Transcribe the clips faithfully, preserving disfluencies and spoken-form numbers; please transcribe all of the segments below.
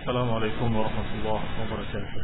السلام عليكم ورحمة الله وبركاته.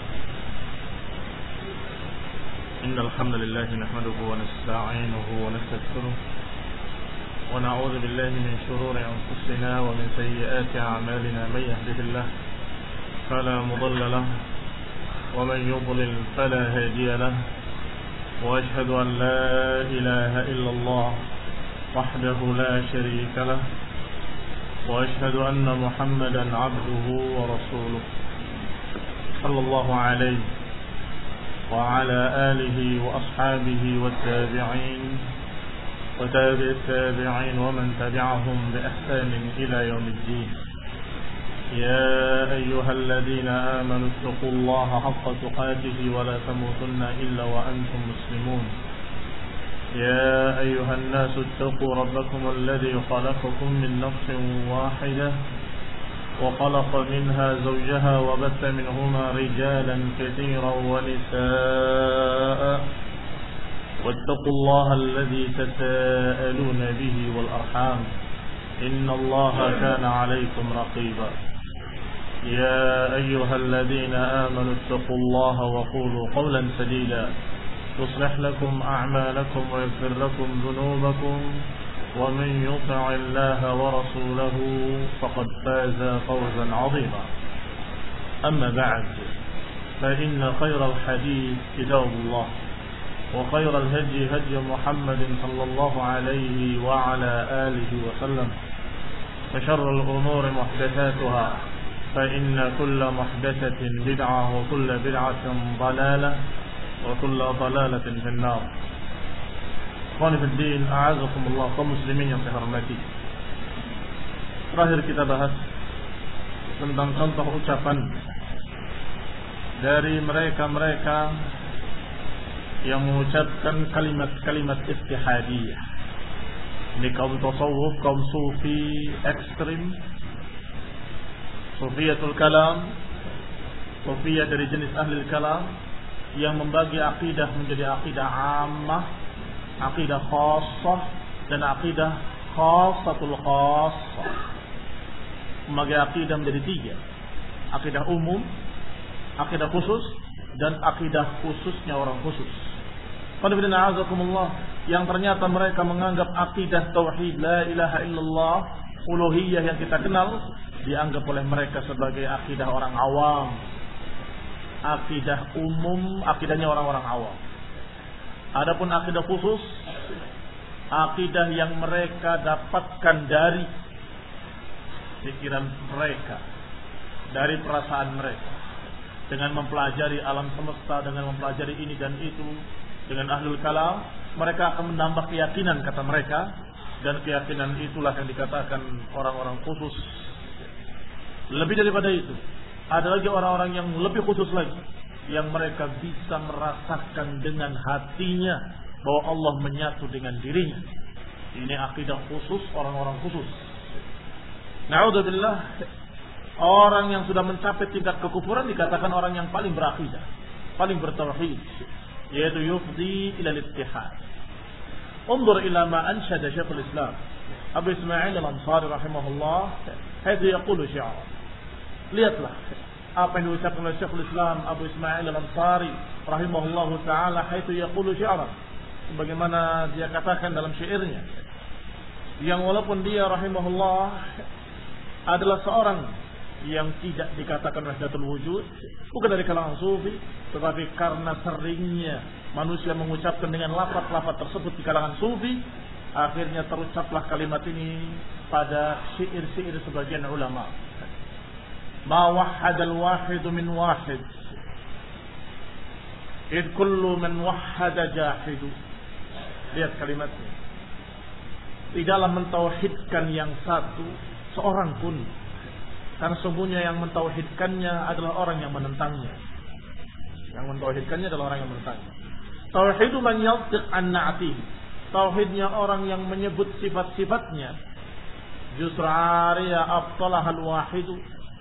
إن الحمد لله نحمده ونستعينه ونستغفره ونعوذ بالله من شرور أنفسنا ومن سيئات أعمالنا. من يهده الله فلا مضل له ومن يضلل فلا هادي له، وأشهد أن لا إله إلا الله وحده لا شريك له، وأشهد أن محمدا عبده ورسوله صلى الله عليه وعلى آله وأصحابه والتابعين وتابع التابعين ومن تبعهم بإحسان إلى يوم الدين. يا أيها الذين آمنوا اتقوا الله حق تقاته ولا تموتن إلا وأنتم مسلمون. يا أيها الناس اتقوا ربكم الذي خلقكم من نفس واحدة وخلق منها زوجها وبث منهما رجالا كثيرا ونساء، واتقوا الله الذي تساءلون به والأرحام إن الله كان عليكم رقيبا. يا أيها الذين آمنوا اتقوا الله وقولوا قولا سديدا يصلح لكم أعمالكم ويغفر لكم ذنوبكم، ومن يطع الله ورسوله فقد فاز فوزا عظيما. أما بعد، فإن خير الحديث كتاب الله، وخير الهدي هدي محمد صلى الله عليه وعلى آله وسلم، وشر الأمور محدثاتها، فإن كل محدثة بدعة وكل بدعة ضلالة وكل ضلالة في النار. Ikhwani fi din, a'azakumullah, kaum muslimin yang saya hormati. Terakhir kita bahas tentang contoh ucapan dari mereka-mereka yang mengucapkan kalimat-kalimat istihadiyah. Ini kaum tasawuf, kaum sufi ekstrim, sufiyatul kalam, sufiyah dari jenis ahli kalam, yang membagi akidah menjadi akidah ammah, akidah khassah, dan akidah khassatul khassah. Membagi akidah menjadi tiga: akidah umum, akidah khusus, dan akidah khususnya orang khusus. Qanifidina azakumullah, yang ternyata mereka menganggap akidah tauhid la ilaha illallah, uluhiyah yang kita kenal, dianggap oleh mereka sebagai akidah orang awam. Akidah umum, akidahnya orang-orang awam. Adapun akidah khusus, akidah yang mereka dapatkan dari pikiran mereka, dari perasaan mereka, dengan mempelajari alam semesta, dengan mempelajari ini dan itu, dengan ahlul kalam, mereka akan menambah keyakinan, kata mereka, dan keyakinan itulah yang dikatakan orang-orang khusus. Lebih daripada itu, ada lagi orang-orang yang lebih khusus lagi, yang mereka bisa merasakan dengan hatinya bahwa Allah menyatu dengan dirinya. Ini akidah khusus orang-orang khusus. Na'udzubillah, orang yang sudah mencapai tingkat kekufuran dikatakan orang yang paling berakidah, paling bertauhid, yaitu yufdi ila al-ittihad. Unzur ila ma anshada Syekhul Islam Abu Ismail al-Ansari rahimahullah, haitsu yaqulu syi'ran. Lihatlah apa yang diucapkan oleh Syekhul Islam Abu Ismail al-Ansari rahimahullahu ta'ala, haitsu yaqulu syi'ran, sebagaimana dia katakan dalam syairnya, yang walaupun dia rahimahullah adalah seorang yang tidak dikatakan wahdatul wujud, bukan dari kalangan sufi, tetapi karena seringnya manusia mengucapkan dengan lafaz-lafaz tersebut di kalangan sufi, akhirnya terucaplah kalimat ini pada syair-syair sebagian ulama. Ma wahhadal wahidu min wahid, id kullu man wahhada jahidu. Lihat kalimatnya. Tidaklah mentauhidkan yang satu seorang pun, karena sesungguhnya yang mentauhidkannya adalah orang yang menentangnya. Yang mentauhidkannya adalah orang yang menentangnya. Tauhidu man yantiq an na'tihi, tauhidnya orang yang menyebut sifat-sifatnya. Justru ariya abtalahal wahidu,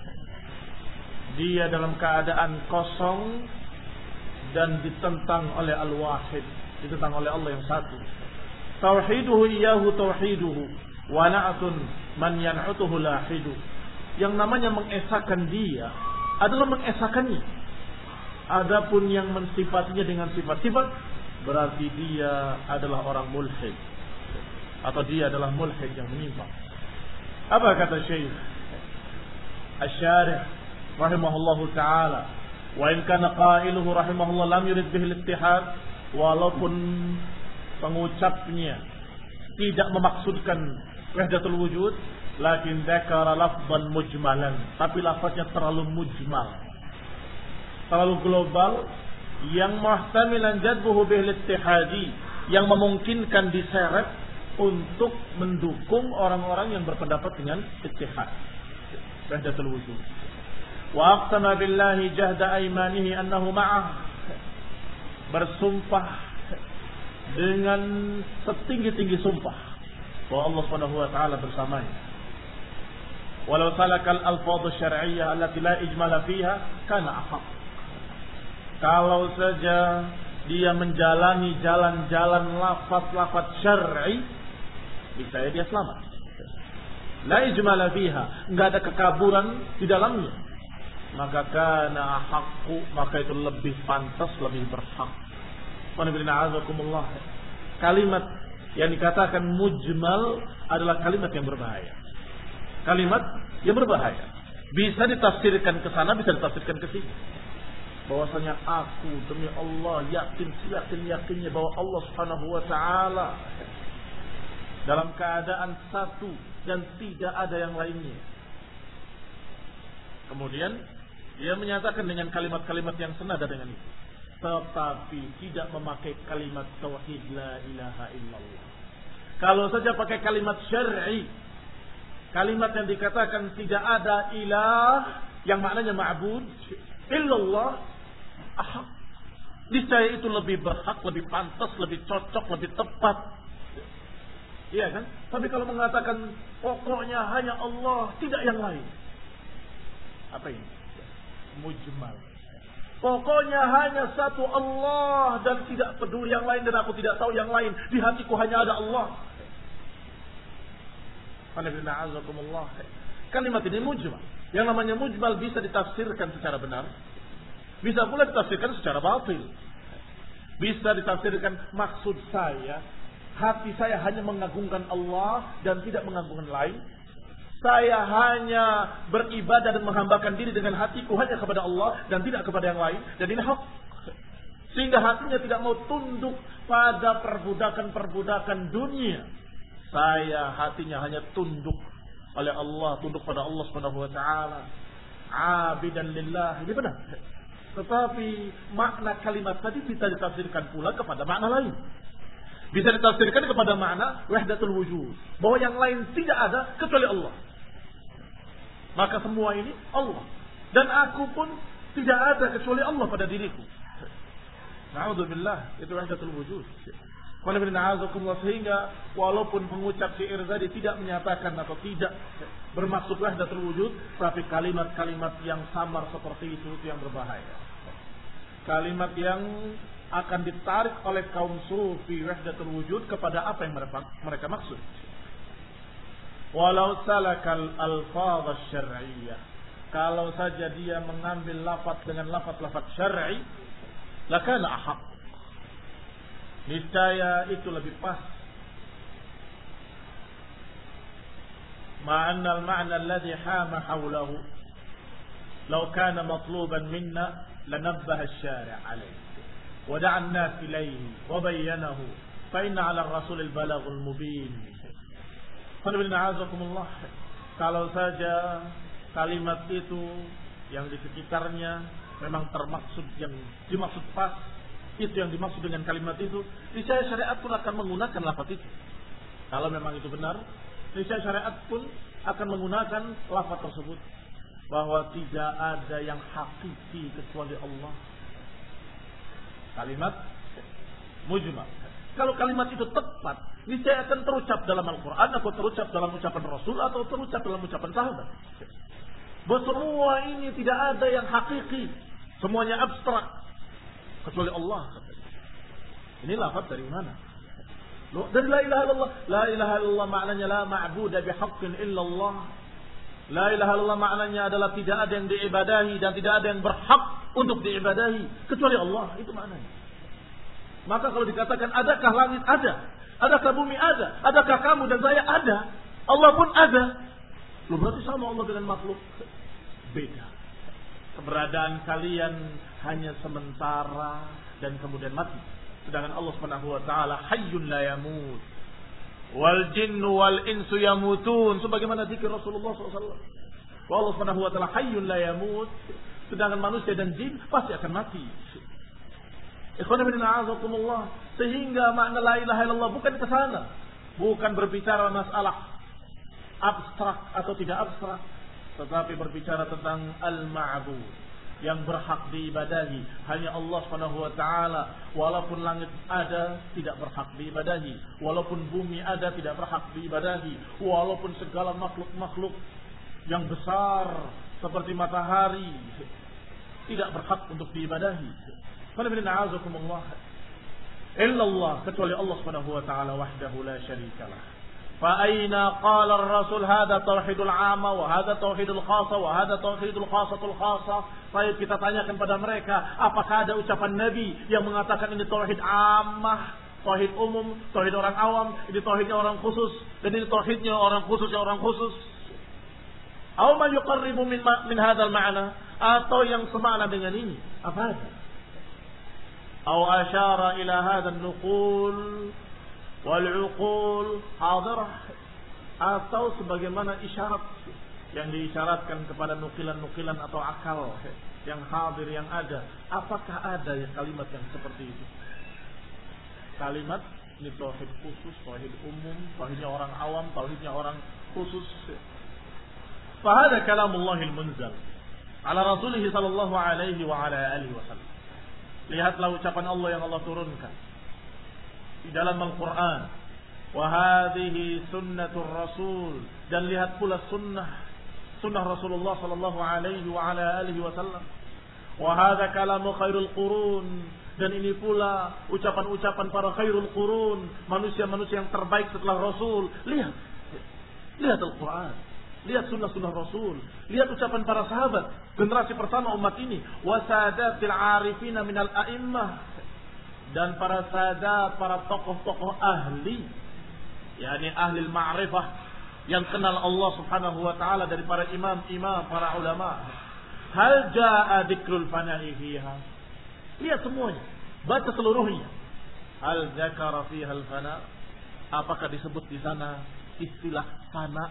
dia dalam keadaan kosong dan ditentang oleh al-wahid, ditentang oleh Allah yang satu. Tauhiduhu iyyahu tauhiduhu wa na'tun man yan'utuhu lahidu. yang namanya mengesahkan dia adalah mengesahkannya. Adapun yang mensifatinya dengan sifat-sifat, berarti dia adalah orang mulhid, atau dia adalah mulhid yang menyimpang. Apa kata Syekh Asy-Syarih rahimahullahu taala, wa in kana qailuhu rahimahullah lam yurid bihi al-ittihad, walaupun pengucapnya tidak memaksudkan wahdatul wujud, lakin dzakara lafdhan mujmalan, tapi lafaznya terlalu mujmal, terlalu global, yang muhtamilan jadbuhu bil ittihadi, yang memungkinkan diseret untuk mendukung orang-orang yang berpendapat dengan ittihad wahdatul wujud. Wa aqsama billahi jahda aymanihi annahu ma'ah, bersumpah dengan setinggi-tinggi sumpah bahwa Allah Subhanahu wa taala bersamanya. Walau salakal alfadh syar'iyyah allati la ijmala fiha kana ahaq. Kalau saja dia menjalani jalan-jalan lafaz-lafaz syar'i, bisa dia selamat. La ijmala fiha, enggak ada kekaburan di dalamnya, maka kana ahaqu, maka itu lebih pantas, lebih berhak. Kalimat yang dikatakan mujmal adalah kalimat yang berbahaya. Kalimat yang berbahaya. Bisa ditafsirkan ke sana, bisa ditafsirkan ke sini. Bahwasanya aku demi Allah yakin yakin yakinnya bahwa Allah Subhanahu wa taala dalam keadaan satu dan tidak ada yang lainnya. Kemudian dia menyatakan dengan kalimat-kalimat yang senada dengan itu, tetapi tidak memakai kalimat tauhid la ilaha illallah. Kalau saja pakai kalimat syar'i, kalimat yang dikatakan tidak ada ilah yang maknanya ma'bud illallah, ahak, niscaya itu lebih berhak, lebih pantas, lebih cocok, lebih tepat. Iya kan? Tapi kalau mengatakan pokoknya hanya Allah, tidak yang lain, apa ini? Mujmal. Pokoknya hanya satu Allah dan tidak peduli yang lain, dan aku tidak tahu yang lain. Di hatiku hanya ada Allah. Kalimat ini mujmal. Yang namanya mujmal bisa ditafsirkan secara benar, bisa pula ditafsirkan secara batil. Bisa ditafsirkan maksud saya, hati saya hanya mengagungkan Allah dan tidak mengagungkan lain. Saya hanya beribadah dan menghambakan diri dengan hatiku hanya kepada Allah dan tidak kepada yang lain. Dan ini hak. Sehingga hatinya tidak mau tunduk pada perbudakan-perbudakan dunia. Saya hatinya hanya tunduk oleh Allah, tunduk pada Allah Subhanahu wa taala. Abidan lillah. Ini benar. Tetapi makna kalimat tadi bisa ditafsirkan pula kepada makna lain. Bisa ditafsirkan kepada makna wahdatul wujud, bahwa yang lain tidak ada kecuali Allah. Maka semua ini Allah, dan aku pun tidak ada kecuali Allah pada diriku. Na'udzubillah, itu wahdatul wujud. Sehingga walaupun pengucap syair tadi tidak menyatakan atau tidak bermaksud wahdatul wujud, tapi kalimat-kalimat yang samar seperti itu, itu yang berbahaya. Kalimat yang akan ditarik oleh kaum sufi wahdatul wujud kepada apa yang mereka, mereka maksud. Walau salakal alfadh syar'iyyah, kalau saja dia mengambil lafaz dengan lafaz-lafaz syar'i, lakana ahaq, niscaya itu lebih pas. Ma'anna al-ma'na alladhi hama hawlahu law kana matluban minna lanabbaha asy-syari' alayhi wa da'a an-nas ilayhi wa bayyanahu fa inna 'ala ar-rasul al-balaghul mubin. Kalau saja kalimat itu yang di sekitarnya memang termaksud, yang dimaksud pas, itu yang dimaksud dengan kalimat itu, niscaya syariat pun akan menggunakan lafaz itu. Kalau memang itu benar, niscaya syariat pun akan menggunakan lafaz tersebut, bahwa tidak ada yang hakiki kecuali Allah. Kalimat mujmal. Kalau kalimat itu tepat, niscaya akan terucap dalam Al-Quran, atau terucap dalam ucapan Rasul, atau terucap dalam ucapan sahabat. Bahwa semua ini tidak ada yang hakiki, semuanya abstrak kecuali Allah. Ini lafaz dari mana? Dari la ilaha illallah. La ilaha illallah maknanya la ma'budu bihaqqin illallah. La ilaha illallah maknanya adalah tidak ada yang diibadahi dan tidak ada yang berhak untuk diibadahi kecuali Allah. Itu maknanya. Maka kalau dikatakan adakah langit? Ada. Adakah bumi? Ada. Adakah kamu dan saya? Ada. Allah pun ada. Loh, berarti sama Allah dengan makhluk? Beda. Keberadaan kalian hanya sementara dan kemudian mati. Sedangkan Allah Subhanahu wa taala hayyun la yamut. Wal jinnu wal insu yamutun, sebagaimana zikir Rasulullah sallallahu alaihi wasallam. Allah Subhanahu wa taala hayyun la yamut, sedangkan manusia dan jin pasti akan mati. Ikhwan fillah a'azakumullah, sehingga makna la ilaha illallah bukan ke sana, bukan berbicara masalah abstrak atau tidak abstrak, tetapi berbicara tentang al-ma'bud, yang berhak diibadahi hanya Allah Subhanahu wa taala. Walaupun langit ada tidak berhak diibadahi, walaupun bumi ada tidak berhak diibadahi, walaupun segala makhluk-makhluk yang besar seperti matahari tidak berhak untuk diibadahi. Illallah, kecuali Allah Subhanahu wa taala wahdahu la syarikalah. فأين قال الرسول هذا توحيد العامة وهذا توحيد الخاصة وهذا توحيد الخاصة الخاصة. Baik, kita tanyakan pada mereka, apakah ada ucapan Nabi yang mengatakan ini tauhid ammah, tauhid umum, tauhid orang awam, ini tauhidnya orang khusus, dan ini tauhidnya orang khusus yang orang khusus. Aw ma yuqarribu min min hadzal ma'na, atau yang semakna dengan ini. Apa ada? Aw asyara ila hadzal nuqul wal-uqul hadirah, atau sebagaimana isyarat yang diisyaratkan kepada nukilan-nukilan atau akal yang hadir, yang ada. Apakah ada ya kalimat yang seperti itu? Kalimat ini tauhid khusus, tauhid umum, tauhidnya orang awam, tauhidnya orang khusus. Fahada kalamullahil munzal ala rasulih sallallahu alaihi wa ala alihi wasallam. Lihatlah ucapan Allah yang Allah turunkan di dalam Al-Quran. Wahadihi sunnatur Rasul, dan lihat pula sunnah sunnah Rasulullah sallallahu alaihi wa ala alihi wasallam. Wahada kalamu khairul qurun, dan ini pula ucapan-ucapan para khairul qurun, manusia-manusia yang terbaik setelah Rasul. Lihat, lihat Al-Quran, lihat sunnah-sunnah Rasul, lihat ucapan para sahabat, generasi pertama umat ini. Wasadatil arifina minal a'immah, dan para sahabat, para tokoh-tokoh ahli, yakni ahli ma'rifah, yang kenal Allah Subhanahu wa taala dari para imam-imam, para ulama. Hal jaa dzikrul fana'i fiha, lihat semuanya, baca seluruhnya. Hal dzakara fiha al-fana, apakah disebut di sana istilah fana?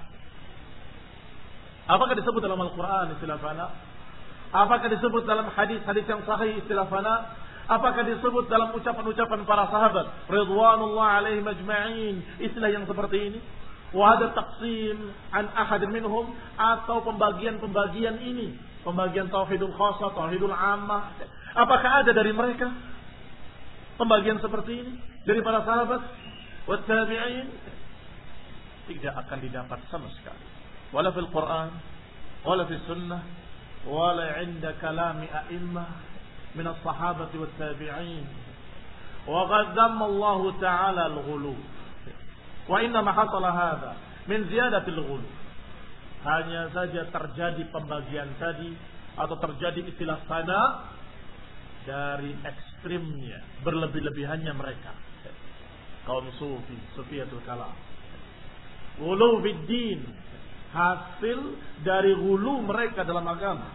Apakah disebut dalam Al-Quran istilah fana? Apakah disebut dalam hadis-hadis yang sahih istilah fana? Apakah disebut dalam ucapan-ucapan para sahabat ridwanullah alaihim ajma'in istilah yang seperti ini? Wa hadha taqsim an ahad minhum, atau pembagian-pembagian ini, pembagian tauhidul khassah, tauhidul ammah, apakah ada dari mereka pembagian seperti ini dari para sahabat wat tabi'in? Tidak akan didapat sama sekali, wala fil Quran wala fis sunnah wala 'inda kalami a'immah من الصحابة والتابعين. وقد ذم الله تعالى الغلو، وإنما حصل هذا من زيادة الغلو. Hanya saja terjadi pembagian tadi atau terjadi istilah sana dari ekstrimnya, berlebih-lebihannya mereka, kaum sufi, sufiyatul kalam. Ghulu biddin, hasil dari ghulu mereka dalam agama.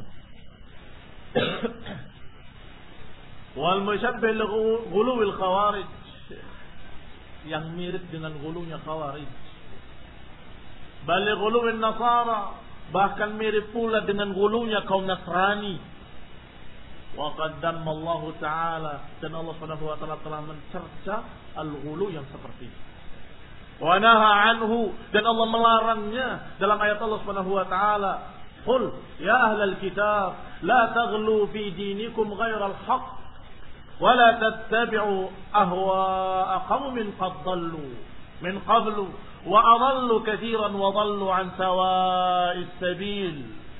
Wal musyabbih ghuluwil khawarij, yang mirip dengan ghulunya khawarij. Bal ghuluwin nasara, bahkan mirip pula dengan ghulunya kaum Nasrani. Wa qaddama Allah taala, dan Allah Subhanahu wa taala telah mencerca al-ghulu yang seperti itu. Wa naha anhu, dan Allah melarangnya dalam ayat Allah Subhanahu wa taala, qul ya ahlal kitab la taghlu fi dinikum ghairal haqq ولا تتبعوا أهواء قوم قد ضلوا من قبل وأضلوا كثيرا وضلوا عن سواء السبيل.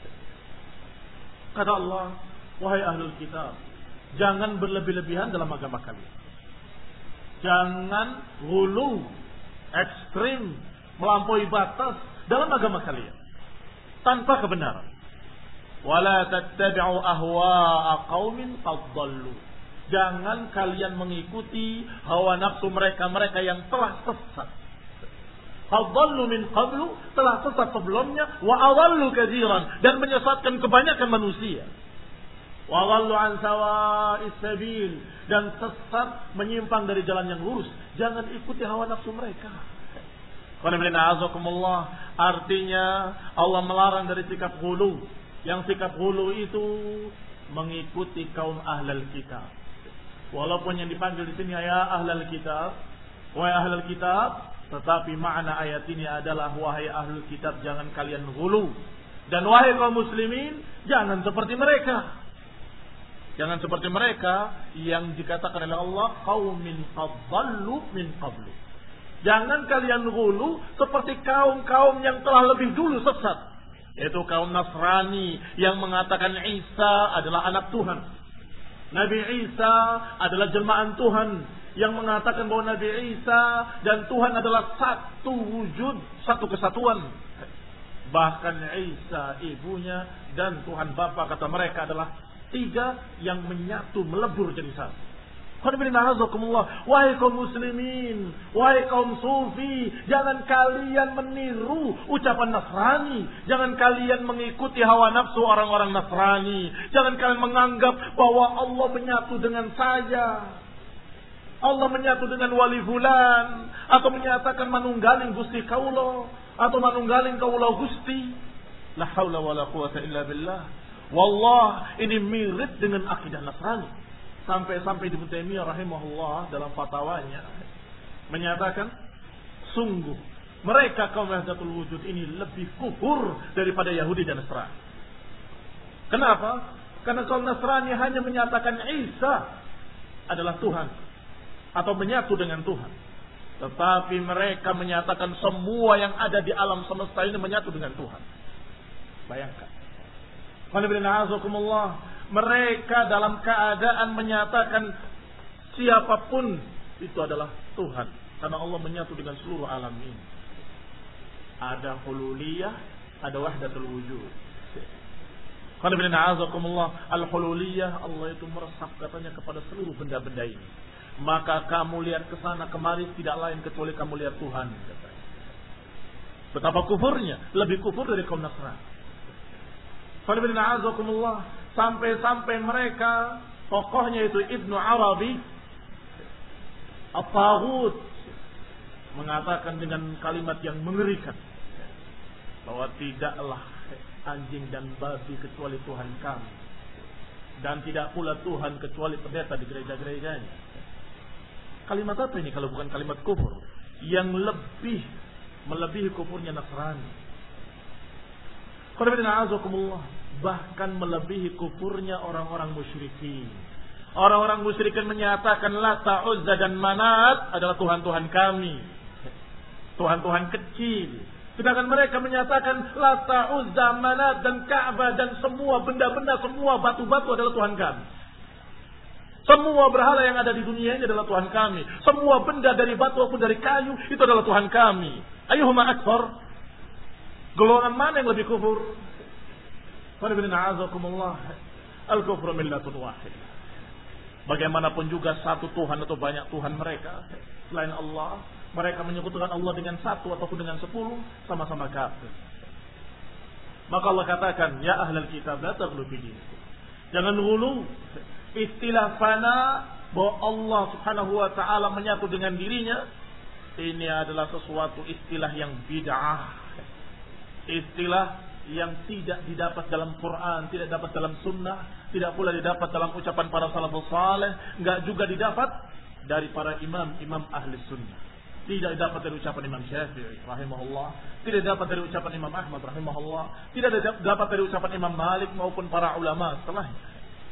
Kata Allah, wahai ahlul kitab, jangan berlebih-lebihan dalam agama kalian. Jangan ghulu, ekstrim, melampaui batas dalam agama kalian. tanpa kebenaran. Wala tattabi'u ahwa'a qaumin qad dhallu. Jangan kalian mengikuti hawa nafsu mereka-mereka yang telah sesat. Qad dhallu min qablu, telah sesat sebelumnya, wa adallu katsiran, dan menyesatkan kebanyakan manusia. Wa dhallu an sawa'is sabil, dan sesat menyimpang dari jalan yang lurus. Jangan ikuti hawa nafsu mereka. Artinya Allah melarang dari sikap ghulu. Yang sikap ghulu itu mengikuti kaum ahlul kitab. Walaupun yang dipanggil di sini ya ahlul kitab, wahai ahlul kitab, tetapi makna ayat ini adalah wahai ahlul kitab, jangan kalian ghulu. Dan wahai kaum muslimin, jangan seperti mereka. Jangan seperti mereka yang dikatakan oleh Allah qaumin qad dhallu min qablu. Jangan kalian ghulu seperti kaum-kaum yang telah lebih dulu sesat. Yaitu kaum Nasrani yang mengatakan Isa adalah anak Tuhan. Nabi Isa adalah jelmaan Tuhan. Yang mengatakan bahwa Nabi Isa dan Tuhan adalah satu wujud, satu kesatuan. Bahkan Isa ibunya dan Tuhan Bapa kata mereka adalah tiga yang menyatu melebur jadi satu. Wahai kaum muslimin, wahai kaum sufi, jangan kalian meniru ucapan Nasrani, jangan kalian mengikuti hawa nafsu orang-orang Nasrani, jangan kalian menganggap bahwa Allah menyatu dengan saya, Allah menyatu dengan wali fulan, atau menyatakan manunggaling Gusti Kaulo, atau manunggaling Kaulo Gusti. La haula wala quwata illa billah. Wallah, ini mirip dengan akidah Nasrani. Sampai-sampai Ibnu Taimiyah rahimahullah dalam fatwanya menyatakan sungguh mereka kaum Wahdatul Wujud ini lebih kufur daripada Yahudi dan Nasrani. Kenapa? Karena kaum Nasrani hanya menyatakan Isa adalah Tuhan atau menyatu dengan Tuhan. Tetapi mereka menyatakan semua yang ada di alam semesta ini menyatu dengan Tuhan. Bayangkan. Mereka dalam keadaan menyatakan siapapun itu adalah Tuhan. Karena Allah menyatu dengan seluruh alam ini. Ada hululiyah, ada wahdatul wujud. Al-hululiyah, Allah itu meresap katanya kepada seluruh benda-benda ini. Maka kamu lihat ke sana kemari tidak lain kecuali kamu lihat Tuhan. Katanya. Betapa kufurnya, lebih kufur dari kaum Nasrani. Sampai-sampai mereka, tokohnya itu Ibnu Arabi At-Taghut, mengatakan dengan kalimat yang mengerikan bahwa tidaklah anjing dan babi kecuali Tuhan kami, dan tidak pula Tuhan kecuali pendeta di gereja-gerejanya. Kalimat apa ini kalau bukan kalimat kufur yang lebih melebihi kufurnya Nasrani? Bahkan melebihi kufurnya orang-orang musyrikin. Orang-orang musyrikin menyatakan Lata, Uzza dan Manat adalah Tuhan-Tuhan kami, Tuhan-Tuhan kecil. Sedangkan mereka menyatakan Lata, Uzza, Manat dan Ka'bah dan semua benda-benda, semua batu-batu adalah Tuhan kami. Semua berhala yang ada di dunia ini adalah Tuhan kami. Semua benda dari batu maupun dari kayu itu adalah Tuhan kami. Ayyuhuma akbar? Golongan mana yang lebih kufur? Al-kufru millatun wahid. Bagaimanapun juga satu Tuhan atau banyak Tuhan mereka selain Allah, mereka menyebutkan Allah dengan satu ataupun dengan sepuluh, sama-sama kafir. Maka Allah katakan, ya ahlal kitab la taghlu fi dinikum. Jangan ghulu. Istilah fana bahwa Allah Subhanahu wa taala menyatu dengan dirinya, ini adalah sesuatu istilah yang bid'ah. Istilah yang tidak didapat dalam Quran, tidak dapat dalam sunnah, tidak pula didapat dalam ucapan para salafus saleh, enggak juga didapat dari para imam-imam ahli sunnah. Tidak didapat dari ucapan Imam Syafi'i rahimahullah, tidak didapat dari ucapan Imam Ahmad rahimahullah, tidak didapat dari ucapan Imam Malik maupun para ulama setelahnya.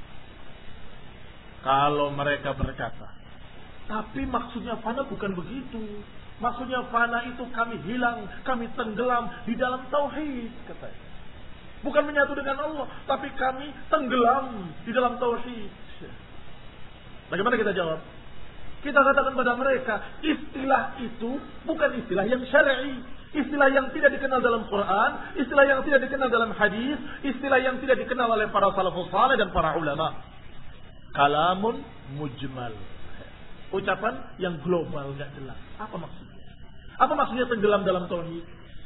Kalau mereka berkata, tapi maksudnya fana bukan begitu. Maksudnya fana itu kami hilang, kami tenggelam di dalam tauhid, katanya. Bukan menyatu dengan Allah, tapi kami tenggelam di dalam tauhid. Bagaimana kita jawab? Kita katakan pada mereka, istilah itu bukan istilah yang syar'i. Istilah yang tidak dikenal dalam Quran, istilah yang tidak dikenal dalam hadis, istilah yang tidak dikenal oleh para salafus saleh dan para ulama. Kalamun mujmal. Ucapan yang global, enggak jelas. Apa maksudnya? Apa maksudnya tenggelam dalam tauhid?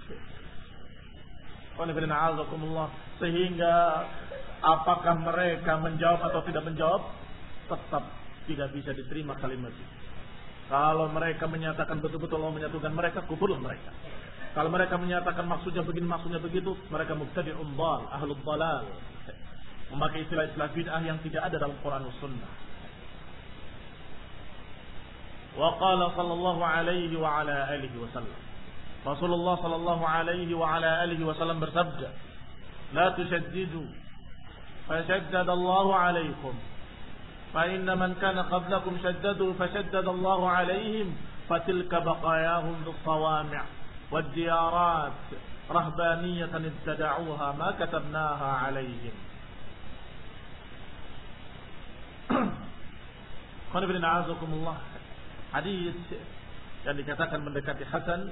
Sehingga apakah mereka menjawab atau tidak menjawab, tetap tidak bisa diterima kalimat itu. Kalau mereka menyatakan betul-betul Allah menyatukan mereka, kufurlah mereka. Kalau mereka menyatakan maksudnya begini, maksudnya begitu, mereka mubtadi'un dhal, ahlul dhalal. Memakai istilah-istilah bid'ah yang tidak ada dalam Quran dan Sunnah. Wa qala sallallahu alaihi wa ala alihi wasallam. Rasulullah sallallahu alaihi wa ala alihi wasallam bersabda, "La tushaddidu, fashaddada Allahu alaikum. Fa inna man kana qablakum shaddadu fashaddada Allahu alaihim, fatilka baqayahum bis-sawami' wad-diyarat rahbaniyatan ibtada'uha ma katabnaha alaihim." Qul inna a'udzukumullah. Hadis yang dikatakan mendekati hasan.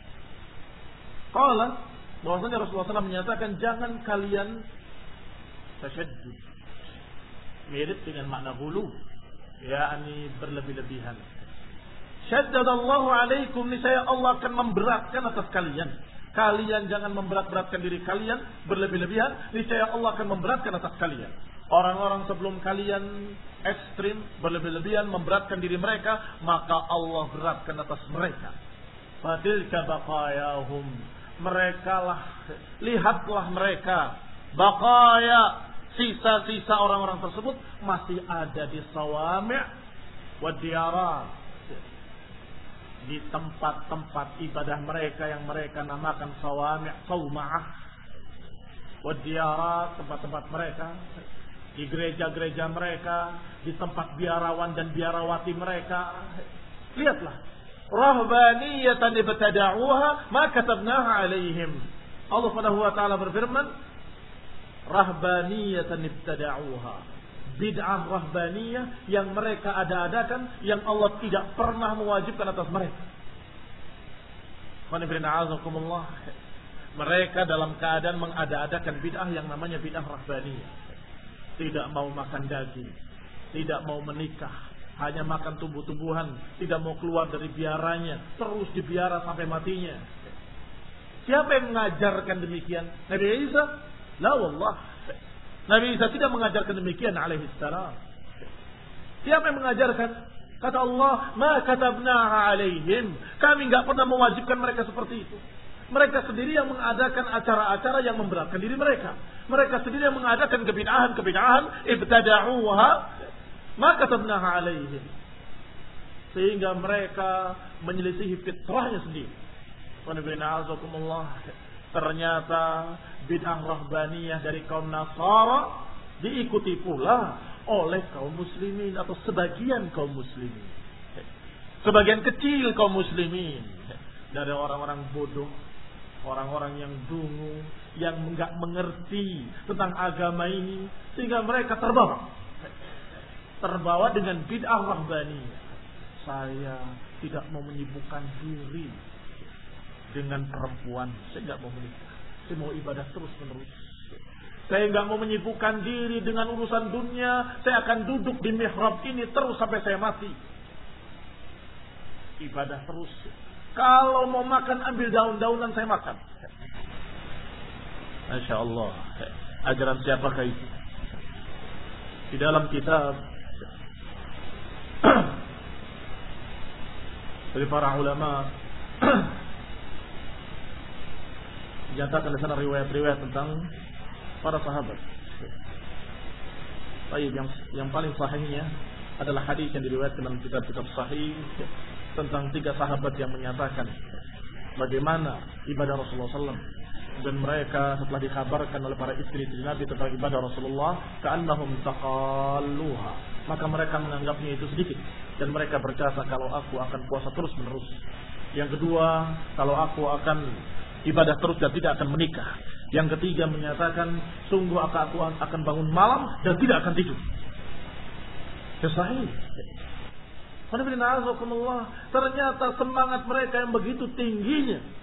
Qala, bahwasanya Rasulullah shallallahu alaihi wasallam menyatakan jangan kalian tasyaddud. Mirip dengan makna hulu, yakni berlebih-lebihan. Syaddadallahu alaikum, niscaya Allah akan memberatkan atas kalian. Kalian jangan memberat-beratkan diri kalian berlebih-lebihan, niscaya Allah akan memberatkan atas kalian. Orang-orang sebelum kalian ekstrim, berlebih-lebihan, memberatkan diri mereka, maka Allah beratkan atas mereka. Fatilka baqayahum, mereka lah, lihatlah mereka, baqaya, sisa-sisa orang-orang tersebut masih ada di sawami' wa diyarat, di tempat-tempat ibadah mereka yang mereka namakan sawami', sauma'ah, wa diyarat, tempat-tempat mereka, di gereja-gereja mereka, di tempat biarawan dan biarawati mereka. Lihatlah, rahbaniyatan ibtada'uha ma katabnaha alaihim. Allah Subhanahu wa taala berfirman, rahbaniyatan ibtada'uha, bid'ah rahbaniyah yang mereka ada-adakan, yang Allah tidak pernah mewajibkan atas mereka. Mereka dalam keadaan mengada-adakan bid'ah yang namanya bid'ah rahbaniyah. Tidak mau makan daging, tidak mau menikah, hanya makan tumbuh-tumbuhan, tidak mau keluar dari biaranya, terus dibiara sampai matinya. Siapa yang mengajarkan demikian? Nabi Isa? La wallah. Nabi Isa tidak mengajarkan demikian alaihi salam. Siapa yang mengajarkan? Kata Allah, ma katabnaha alaihim. Kami enggak pernah mewajibkan mereka seperti itu. Mereka sendiri yang mengadakan acara-acara yang memberatkan diri mereka. Mereka sendiri yang mengadakan kebid'ahan-kebid'ahan, ibtada'uha, ma katabnaha alaihim. Sehingga mereka menyelisihi fitrahnya sendiri. Ternyata bid'ah rahbaniyah dari kaum Nasara diikuti pula oleh kaum muslimin atau sebagian kaum muslimin. Sebagian kecil kaum muslimin dari orang-orang bodoh, orang-orang yang dungu, yang enggak mengerti tentang agama ini, sehingga mereka terbawa terbawa dengan bid'ah rahbaniyah. Saya tidak mau menyibukkan diri dengan perempuan, saya enggak mau menikah, saya mau ibadah terus menerus. Saya enggak mau menyibukkan diri dengan urusan dunia, saya akan duduk di mihrab ini terus sampai saya mati. Ibadah terus. Kalau mau makan, ambil daun-daunan, saya makan. Masya Allah. Ajaran siapakah itu? Di dalam kitab dari para ulama dinyatakan di sana riwayat-riwayat tentang para sahabat. Baik, yang yang paling sahihnya adalah hadis yang diriwayatkan dalam kitab-kitab sahih tentang tiga sahabat yang menyatakan bagaimana ibadah Rasulullah sallallahu alaihi wasallam, dan mereka setelah dikabarkan oleh para istri-istri Nabi tentang ibadah Rasulullah, ka'annahum taqalluha, maka mereka menganggapnya itu sedikit, dan mereka berkata, kalau aku akan puasa terus menerus. Yang kedua, kalau aku akan ibadah terus dan tidak akan menikah. Yang ketiga menyatakan, sungguh aku akan bangun malam dan tidak akan tidur. Sahih. Ternyata semangat mereka yang begitu tingginya,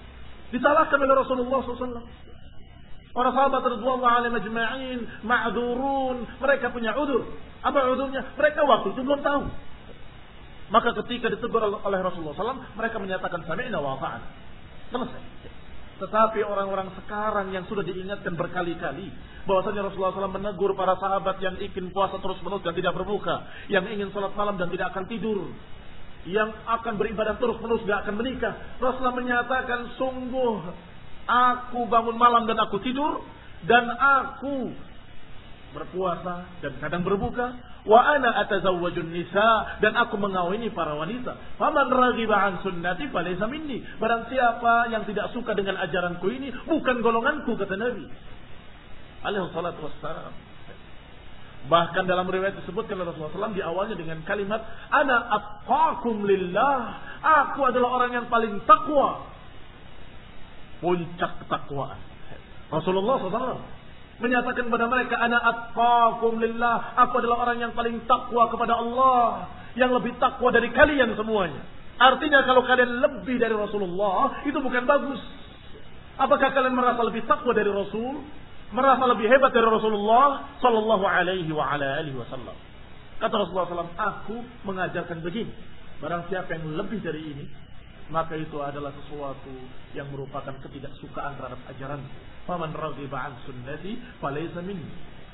Disalahkan oleh Rasulullah shallallahu alaihi wasallam. Para sahabat radhiyallahu alaihim ajma'in ma'dzurun, mereka punya udzur. Apa udzurnya? Mereka waktu itu belum tahu. Maka ketika ditegur oleh Rasulullah shallallahu alaihi wasallam, mereka menyatakan sami'na wa ata'na. Selesai. Tetapi orang-orang sekarang yang sudah diingatkan berkali-kali bahwasanya Rasulullah shallallahu alaihi wasallam menegur para sahabat yang ingin puasa terus-menerus dan tidak berbuka, yang ingin salat malam dan tidak akan tidur, yang akan beribadah terus-menerus tidak akan menikah. Rasulullah menyatakan, sungguh aku bangun malam dan aku tidur, dan aku berpuasa dan kadang berbuka. Wa ana atazawwajun nisa, dan aku mengawini para wanita. Faman raghiba an sunnati falaysa minni. Barang siapa yang tidak suka dengan ajaranku ini, bukan golonganku, kata Nabi alaihi salatu wassalam. Bahkan dalam riwayat disebutkan oleh Rasulullah shallallahu alaihi wasallam di awalnya dengan kalimat ana atqakum lillah. Aku adalah orang yang paling takwa. Puncak ketakwaan. Rasulullah shallallahu alaihi wasallam menyatakan kepada mereka, ana atqakum lillah. Aku adalah orang yang paling takwa kepada Allah, yang lebih takwa dari kalian semuanya. Artinya kalau kalian lebih dari Rasulullah, itu bukan bagus. Apakah kalian merasa lebih takwa dari Rasul? Merasa lebih hebat dari Rasulullah sallallahu alaihi wa ala alihi wasallam? Kata Rasulullah shallallahu alaihi wasallam, aku mengajarkan begini. Barang siapa yang lebih dari ini, maka itu adalah sesuatu yang merupakan ketidaksukaan terhadap ajaran. Faman raghiba an sunnati falaysa minni.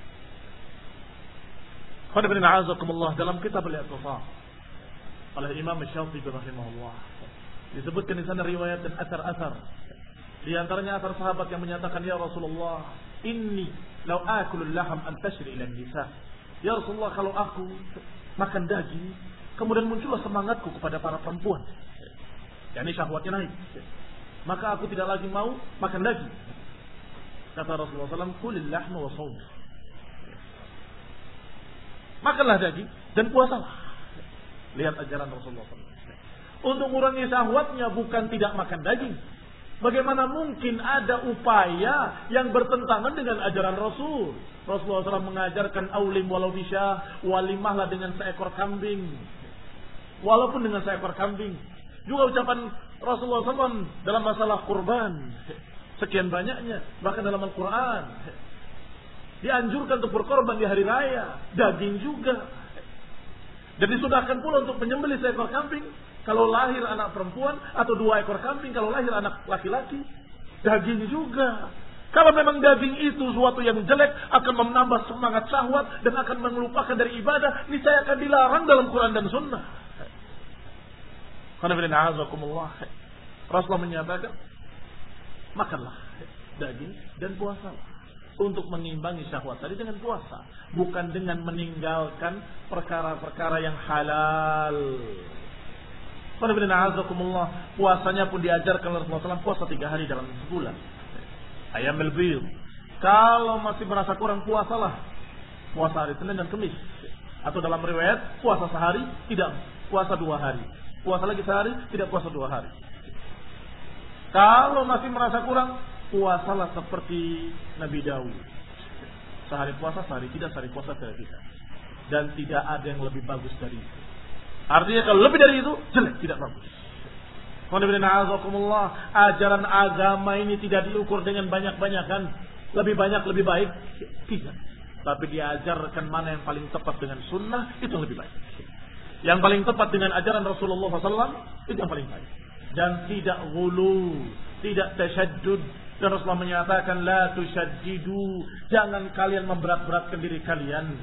Qad bin a'azakumullah, dalam kitab al-i'tisam oleh Imam Syafi'i rahimahullah disebutkan di sana riwayat dan asar-asar. Di antaranya asar sahabat yang menyatakan, ya Rasulullah, inni law akulu laham an tashri ila nisa. Ya Rasulullah, kalau aku makan daging, kemudian muncullah semangatku kepada para perempuan, yakni syahwatnya naik, maka aku tidak lagi mau makan daging. Kata Rasulullah shallallahu alaihi wasallam, kulil lahma wa shawm. Makanlah daging dan puasalah. Lihat ajaran Rasulullah shallallahu alaihi wasallam. Untuk mengurangi syahwatnya bukan tidak makan daging. Bagaimana mungkin ada upaya yang bertentangan dengan ajaran Rasul? Rasulullah shallallahu alaihi wasallam mengajarkan aulim walau bisyah, walimahlah dengan seekor kambing, walaupun dengan seekor kambing. Juga ucapan Rasulullah shallallahu alaihi wasallam dalam masalah kurban, sekian banyaknya, bahkan dalam Al-Quran dianjurkan untuk berkorban di hari raya, daging juga. Dan disudahkan pula untuk menyembelih seekor kambing kalau lahir anak perempuan, atau dua ekor kambing kalau lahir anak laki-laki. Daging juga. Kalau memang daging itu sesuatu yang jelek, akan menambah semangat syahwat dan akan melupakan dari ibadah, niscaya akan dilarang dalam Quran dan Sunnah. Rasulullah menyatakan, makanlah daging dan puasalah, untuk mengimbangi syahwat tadi dengan puasa, bukan dengan meninggalkan perkara-perkara yang halal. Puasanya pun diajarkan oleh Rasulullah shallallahu alaihi wasallam, puasa tiga hari dalam sebulan. Ayam al-bid. Kalau masih merasa kurang, puasalah puasa hari Senin dan Kamis. Atau dalam riwayat, puasa sehari, tidak puasa dua hari. Puasa lagi sehari, tidak puasa dua hari. Kalau masih merasa kurang, puasalah seperti Nabi Daud. Sehari puasa, sehari tidak, sehari puasa, sehari tidak. Dan tidak ada yang lebih bagus dari itu. Artinya kalau lebih dari itu, jelek, tidak bagus. Ajaran agama ini tidak diukur dengan banyak-banyakan, lebih banyak, lebih baik. Tidak. Tapi diajarkan mana yang paling tepat dengan sunnah, itu yang lebih baik. Yang paling tepat dengan ajaran Rasulullah shallallahu alaihi wasallam, itu yang paling baik. Dan tidak ghulu, tidak tasyaddud. Dan Rasulullah menyatakan, la tusyaddidu, jangan kalian memberat-beratkan diri kalian.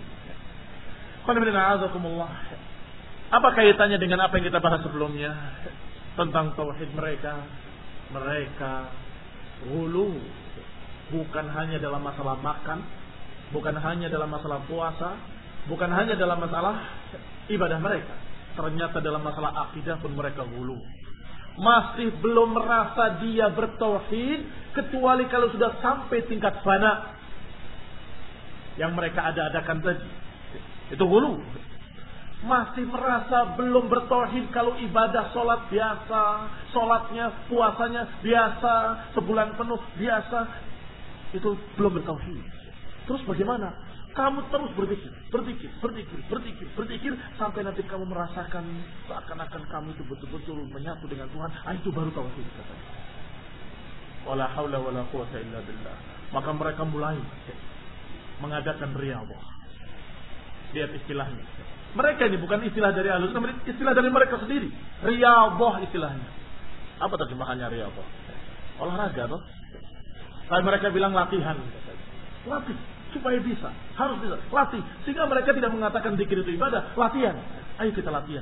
Apa kaitannya dengan apa yang kita bahas sebelumnya tentang tauhid mereka? Mereka ghulu, bukan hanya dalam masalah makan, bukan hanya dalam masalah puasa, bukan hanya dalam masalah ibadah mereka. Ternyata dalam masalah akidah pun mereka ghulu. Masih belum merasa dia bertauhid kecuali kalau sudah sampai tingkat fana yang mereka ada-adakan tadi. Itu ghulu. Masih merasa belum bertauhid kalau ibadah sholat biasa, sholatnya, puasanya biasa, sebulan penuh biasa, itu belum bertauhid. Terus bagaimana? Kamu terus berpikir, berpikir, berpikir, berpikir, berpikir sampai nanti kamu merasakan seakan-akan kamu itu betul-betul menyatu dengan Tuhan. Ah, itu baru tauhid katanya. wala haula wala quwwata illa billah. Maka mereka mulai mengadakan riyadhah. Lihat istilahnya. Mereka ini bukan istilah dari Ahlus Sunnah, istilah dari mereka sendiri. Riyadhah istilahnya. Apa terjemahannya riyadhah? Olahraga toh. Tapi mereka bilang latihan. Latih supaya bisa, harus bisa latih. Sehingga mereka tidak mengatakan zikir itu ibadah, latihan. Ayo kita latihan.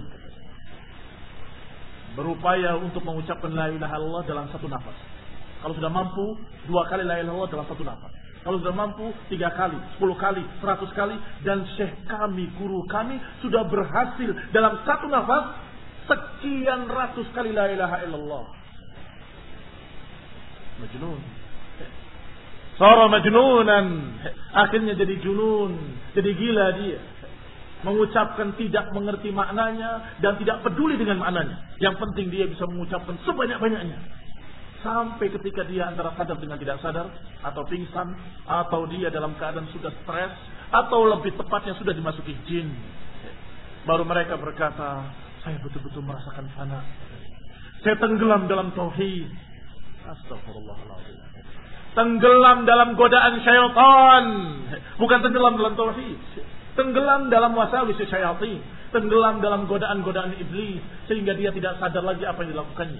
Berupaya untuk mengucapkan la ilaha illallah dalam satu nafas. Kalau sudah mampu, dua kali la ilaha illallah dalam satu nafas. Kalau sudah mampu, tiga kali, sepuluh kali, seratus kali. Dan syekh kami, guru kami sudah berhasil dalam satu nafas sekian ratus kali la ilaha illallah. Majnun. Sara majnunan. Akhirnya jadi junun, jadi gila dia. Mengucapkan tidak mengerti maknanya dan tidak peduli dengan maknanya. Yang penting dia bisa mengucapkan sebanyak-banyaknya. Sampai ketika dia antara sadar dengan tidak sadar, atau pingsan, atau dia dalam keadaan sudah stres, atau lebih tepatnya sudah dimasuki jin. Baru mereka berkata, saya betul-betul merasakan fana. Saya tenggelam dalam tauhid. Astagfirullahaladzim. Tenggelam dalam godaan syaitan. Bukan tenggelam dalam tauhid. Tenggelam dalam wasawis syaitan. Tenggelam dalam godaan-godaan iblis. Sehingga dia tidak sadar lagi apa yang dilakukannya.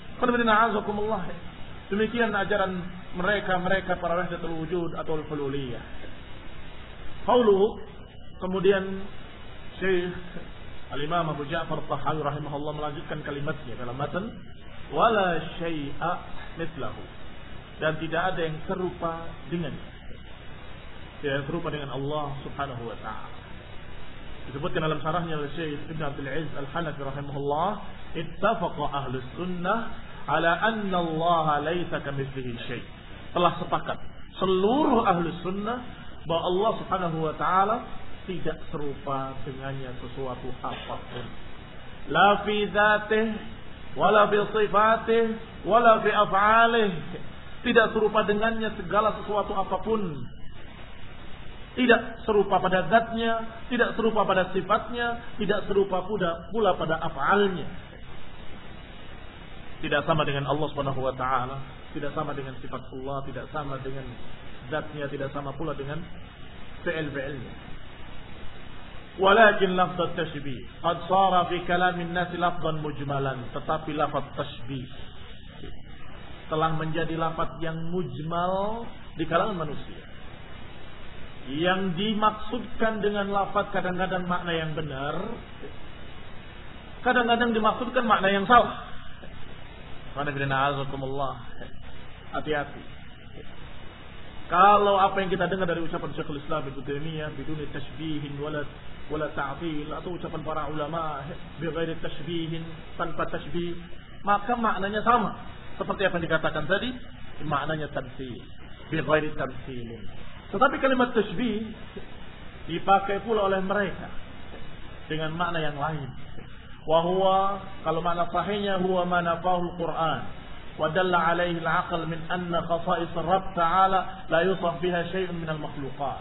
Demikian ajaran mereka-mereka para wahdatul wujud atau al-hululiyah. Qauluhu, kemudian Syekh Al-Imam Abu Ja'far Tahawi rahimahullah melanjutkan kalimatnya dalam matan, wala syai'a mithlahu. Dan tidak ada yang serupa dengannya. Tidak yang serupa dengan Allah Subhanahu wa ta'ala. Disebutkan dalam syarahnya oleh Syekh Ibn Abdul Aziz Al-Hanafi rahimahullah, ittafaqa ahlus sunnah ala anna Allah laisa kamitslihi syai'. Telah sepakat seluruh ahlus sunnah bahwa Allah Subhanahu wa ta'ala tidak serupa dengannya sesuatu apapun. La fi dzatihi wala fi sifatihi wala fi af'alihi. Tidak serupa dengannya segala sesuatu apapun. Tidak serupa pada zatnya, tidak serupa pada sifatnya, tidak serupa pula, pula pada af'alnya. Tidak sama dengan Allah Subhanahu wa taala, tidak sama dengan sifat Allah, tidak sama dengan zatnya, tidak sama pula dengan fi'il-fi'ilnya. Walakin lafz at-tashbih qad sara fi kalam an-nas lafzan mujmalan, tetapi lafaz tashbih telah menjadi lafaz yang mujmal di kalangan manusia. Yang dimaksudkan dengan lafaz kadang-kadang makna yang benar, kadang-kadang dimaksudkan makna yang salah. Hati-hati. Kalau apa yang kita dengar dari ucapan Syekhul Islam Ibnu Taimiyah biduni tashbihin wala wala ta'til, atau ucapan para ulama bighairi tashbihin, tanpa tashbih, maka maknanya sama seperti apa yang dikatakan tadi, maknanya tamtsil, bighairi tamtsilin. Tetapi kalimat tashbih dipakai pula oleh mereka dengan makna yang lain. Wa huwa, kalau makna sahihnya, huwa ma nafahu al-Qur'an wa dalla alaihi al-aql min anna khasa'is ar-Rabb ta'ala la yusaf biha syai'un min al-makhluqat.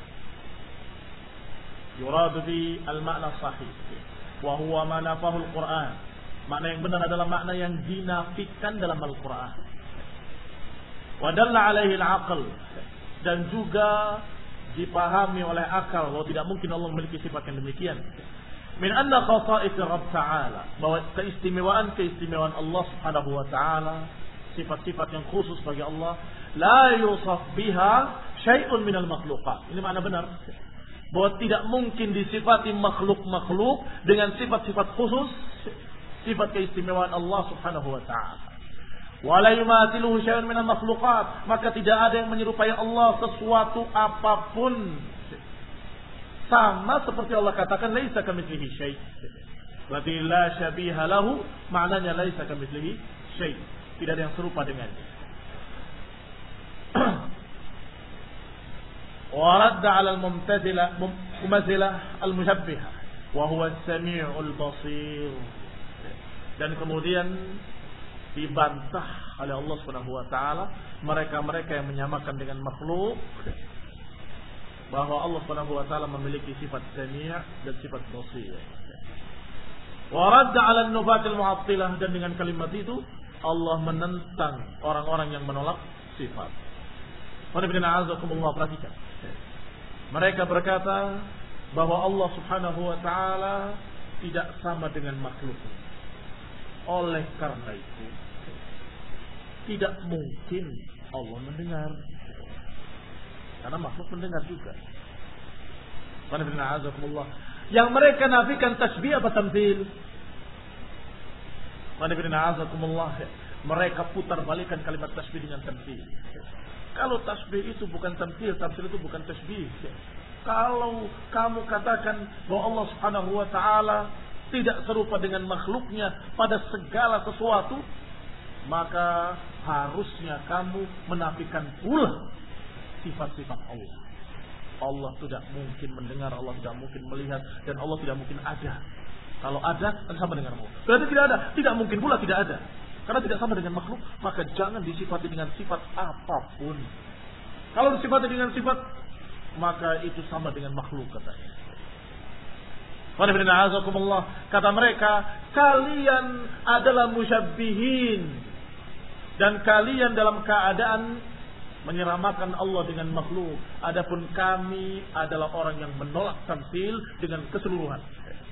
Yurad bi al-ma'na sahih wa huwa ma nafahu al-Qur'an. Makna yang benar adalah makna yang dinafikan dalam Al-Quran. Wa dalla alaihi al-aql, dan juga dipahami oleh akal bahwa tidak mungkin Allah memiliki sifat yang demikian. Min anna khasa'is Rabb ta'ala, bahwa keistimewaan-keistimewaan Allah Subhanahu wa ta'ala, sifat-sifat yang khusus bagi Allah, la yusaf biha syai'un minal makhluqat. Ini makna benar. Bahwa tidak mungkin disifati makhluk-makhluk dengan sifat-sifat khusus, sifat keistimewaan Allah Subhanahu wa ta'ala. Wala yumathiluhu syai'un minal makhluqat, maka tidak ada yang menyerupai Allah sesuatu apapun. Sama seperti Allah katakan laisa kamitslihi syai'. Berarti la syabiha lahu, maknanya laisa kamitslihi syai'. Tidak ada yang serupa dengannya. Wa radda 'ala al-mumtazilah mumazilah al-musyabbihah wa huwa as-sami'ul basir. Dan kemudian dibantah oleh Allah Subhanahu wa taala mereka-mereka yang menyamakan dengan makhluk bahwa Allah Subhanahu wa taala memiliki sifat sami' dan sifat basir. Wa radda 'ala an-nufat al-mu'attilah, dan dengan kalimat itu Allah menentang orang-orang yang menolak sifat. Perhatikan. Mereka berkata bahwa Allah Subhanahu wa taala tidak sama dengan makhluk. Oleh karena itu, tidak mungkin Allah mendengar. Karena makhluk mendengar juga. Yang mereka nafikan tasbih apa tamtsil? Mereka putar balikan kalimat tasbih dengan tamtsil. Kalau tasbih itu bukan tamtsil, tamtsil itu bukan tasbih. Kalau kamu katakan bahwa Allah Subhanahu wa taala tidak serupa dengan makhluknya pada segala sesuatu, maka harusnya kamu menafikan pula sifat-sifat Allah. Allah tidak mungkin mendengar, Allah tidak mungkin melihat, dan Allah tidak mungkin ada. Kalau ada, kan sama dengan Allah. Berarti tidak ada, tidak mungkin pula tidak ada. Karena tidak sama dengan makhluk, maka jangan disifati dengan sifat apapun. Kalau disifati dengan sifat, maka itu sama dengan makhluk katanya. Kata mereka, kalian adalah musyabbihin, dan kalian dalam keadaan menyeramakan Allah dengan makhluk. Adapun kami adalah orang yang menolak tamtsil dengan keseluruhan.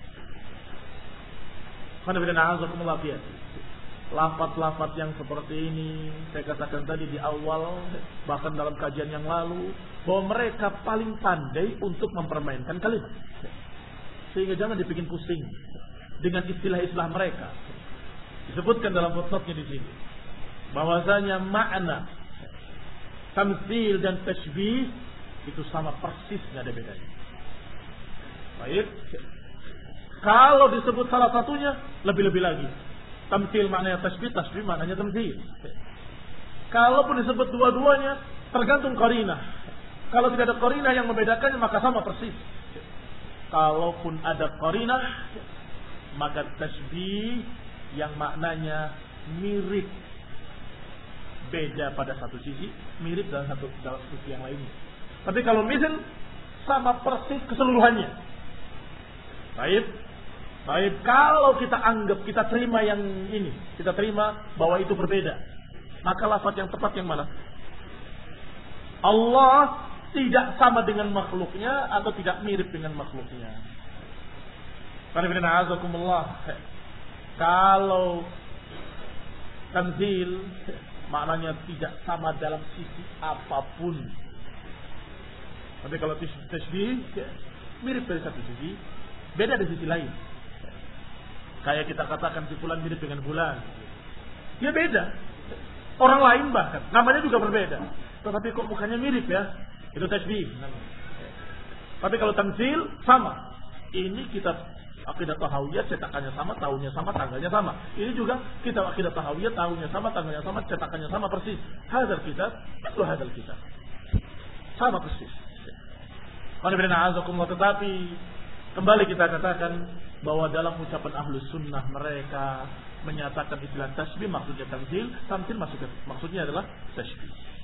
Lafaz-lafaz yang seperti ini saya katakan tadi di awal, bahkan dalam kajian yang lalu, bahwa mereka paling pandai untuk mempermainkan kalimat, sehingga jangan dibikin pusing dengan istilah-istilah mereka. Disebutkan dalam footnote-nya di sini bahwasanya makna tamtsil dan tasbih itu sama persis, tidak ada bedanya. Baik, kalau disebut salah satunya, lebih-lebih lagi. Tamtsil maknanya tasbih, tasbih maknanya tamtsil. Kalaupun disebut dua-duanya, tergantung qarinah. Kalau tidak ada qarinah yang membedakannya, maka sama persis. Kalaupun ada qarinah, maka tasbih yang maknanya mirip, beda pada satu sisi, mirip dalam satu dalam sisi yang lainnya. Tapi kalau misal sama persis keseluruhannya. Baik. Baik, kalau kita anggap, kita terima yang ini, kita terima bahwa itu berbeda, maka lafaz yang tepat yang mana? Allah tidak sama dengan makhluknya atau tidak mirip dengan makhluknya. Kalau tamtsil maknanya tidak sama dalam sisi apapun. Tapi kalau tasbih mirip dari satu sisi, beda dari sisi lain. Kayak kita katakan si fulan mirip dengan fulan. Ya beda. Orang lain bahkan namanya juga berbeda. Tetapi kok mukanya mirip ya? Itu tasbih. Tapi kalau tamtsil sama. Ini kita akidah tahawiyah, cetakannya sama, tahunnya sama, tanggalnya sama. Ini juga kita akidah tahawiyah, tahunnya sama, tanggalnya sama, cetakannya sama persis. Hadzal kitab, itu hadzal kitab. Sama persis. Tetapi kembali kita katakan bahwa dalam ucapan ahlus sunnah mereka menyatakan istilah tasbih maksudnya tamtsil, tamtsil maksudnya, maksudnya adalah tasbih.